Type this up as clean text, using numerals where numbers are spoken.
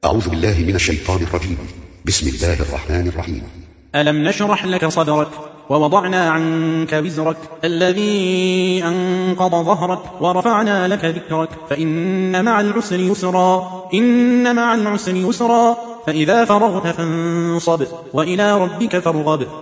أعوذ بالله من الشيطان الرجيم. بسم الله الرحمن الرحيم. ألم نشرح لك صدرك ووضعنا عنك وزرك الذي أنقض ظهرك ورفعنا لك ذكرك فإن مع العسر يسرا إن مع العسر يسرا فإذا فرغت فانصب وإلى ربك فارغب.